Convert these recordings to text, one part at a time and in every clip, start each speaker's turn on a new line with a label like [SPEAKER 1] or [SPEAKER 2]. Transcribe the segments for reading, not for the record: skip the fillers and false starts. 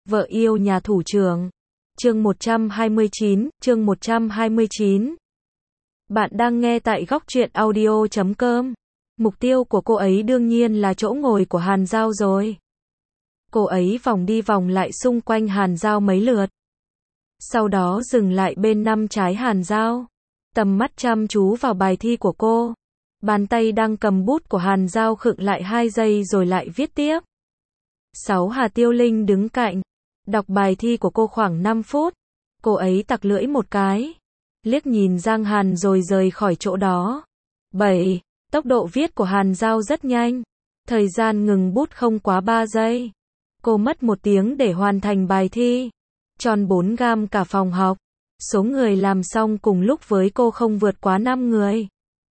[SPEAKER 1] Vợ yêu nhà thủ trưởng. Chương 129. Bạn đang nghe tại góc truyện audio.com. Mục tiêu của cô ấy đương nhiên là chỗ ngồi của Hàn Giao rồi. Cô ấy vòng đi vòng lại xung quanh Hàn Giao mấy lượt. Sau đó dừng lại bên năm trái Hàn Giao. Tầm mắt chăm chú vào bài thi của cô. Bàn tay đang cầm bút của Hàn Giao khựng lại 2 giây rồi lại viết tiếp. 6 Hà Tiêu Linh đứng cạnh. Đọc bài thi của cô khoảng 5 phút. Cô ấy tặc lưỡi một cái. Liếc nhìn Giang Hàn rồi rời khỏi chỗ đó. 7. Tốc độ viết của Hàn Giao rất nhanh. Thời gian ngừng bút không quá 3 giây. Cô mất 1 tiếng để hoàn thành bài thi. Tròn 4 gam cả phòng học. Số người làm xong cùng lúc với cô không vượt quá 5 người.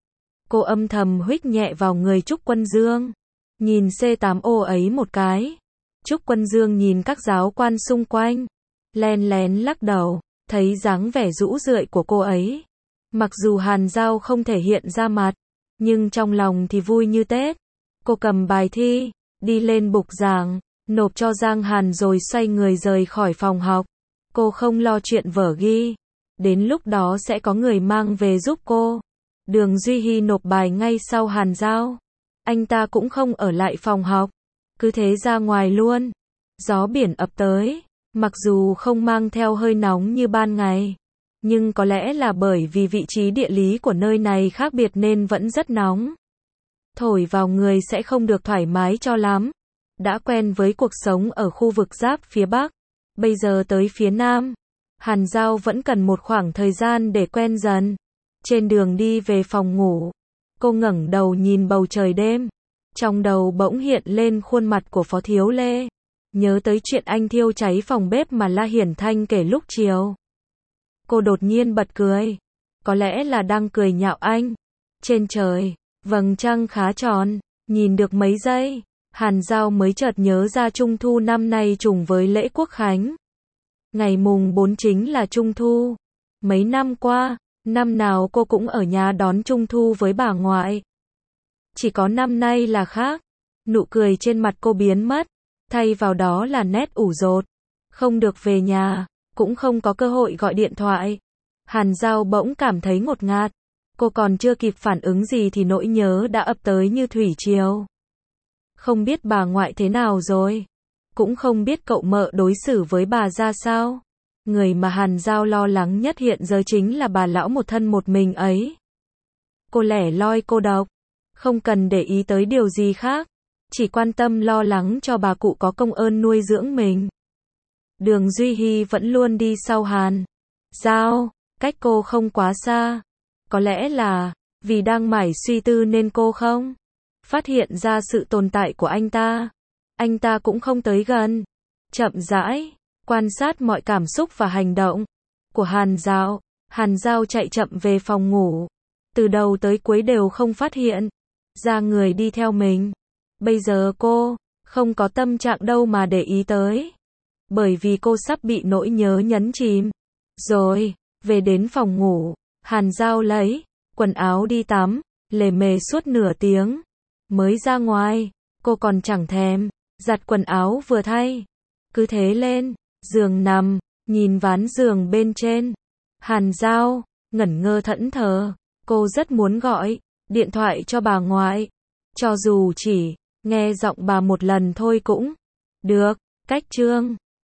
[SPEAKER 1] Cô âm thầm huých nhẹ vào người Trúc Quân Dương. Nhìn C8O ấy một cái. Trúc Quân Dương nhìn các giáo quan xung quanh. Len lén lắc đầu. Thấy dáng vẻ rũ rượi của cô ấy. Mặc dù Hàn Giao không thể hiện ra mặt. Nhưng trong lòng thì vui như Tết. Cô cầm bài thi. Đi lên bục giảng. Nộp cho Giang Hàn rồi xoay người rời khỏi phòng học. Cô không lo chuyện vở ghi. Đến lúc đó sẽ có người mang về giúp cô. Đường Duy Hy nộp bài ngay sau Hàn Giao. Anh ta cũng không ở lại phòng học. Cứ thế ra ngoài luôn. Gió biển ập tới. Mặc dù không mang theo hơi nóng như ban ngày. Nhưng có lẽ là bởi vì vị trí địa lý của nơi này khác biệt nên vẫn rất nóng. Thổi vào người sẽ không được thoải mái cho lắm. Đã quen với cuộc sống ở khu vực giáp phía Bắc. Bây giờ tới phía Nam. Hàn Giao vẫn cần một khoảng thời gian để quen dần. Trên đường đi về phòng ngủ. Cô ngẩng đầu nhìn bầu trời đêm. Trong đầu bỗng hiện lên khuôn mặt của Phó Thiếu Lê. Nhớ tới chuyện anh thiêu cháy phòng bếp mà La Hiển Thanh kể lúc chiều. Cô đột nhiên bật cười. Có lẽ là đang cười nhạo anh. Trên trời, vầng trăng khá tròn. Nhìn được mấy giây, Hàn Giao mới chợt nhớ ra Trung Thu năm nay trùng với lễ Quốc Khánh. Ngày mùng 4 chính là Trung Thu. Mấy năm qua, năm nào cô cũng ở nhà đón Trung Thu với bà ngoại. Chỉ có năm nay là khác. Nụ cười trên mặt cô biến mất. Thay vào đó là nét ủ rột. Không được về nhà, cũng không có cơ hội gọi điện thoại. Hàn Giao bỗng cảm thấy ngột ngạt. Cô còn chưa kịp phản ứng gì thì nỗi nhớ đã ập tới như thủy triều. Không biết bà ngoại thế nào rồi. Cũng không biết cậu mợ đối xử với bà ra sao. Người mà Hàn Giao lo lắng nhất hiện giờ chính là bà lão một thân một mình ấy. Cô lẻ loi cô độc. Không cần để ý tới điều gì khác. Chỉ quan tâm lo lắng cho bà cụ có công ơn nuôi dưỡng mình. Đường Duy Hy vẫn luôn đi sau Hàn Giao. Cách cô không quá xa. Có lẽ là vì đang mải suy tư nên cô không phát hiện ra sự tồn tại của anh ta. Anh ta cũng không tới gần. Chậm rãi quan sát mọi cảm xúc và hành động của Hàn Giao. Hàn Giao chạy chậm về phòng ngủ. Từ đầu tới cuối đều không phát hiện ra người đi theo mình. Bây giờ cô không có tâm trạng đâu mà để ý tới. Bởi vì cô sắp bị nỗi nhớ nhấn chìm. Rồi, về đến phòng ngủ, Hàn Giao lấy quần áo đi tắm, lề mề suốt nửa tiếng. Mới ra ngoài, cô còn chẳng thèm giặt quần áo vừa thay. Cứ thế lên giường nằm, nhìn ván giường bên trên. Hàn Giao ngẩn ngơ thẫn thờ. Cô rất muốn gọi điện thoại cho bà ngoại. Cho dù chỉ nghe giọng bà một lần thôi cũng được. Cách chương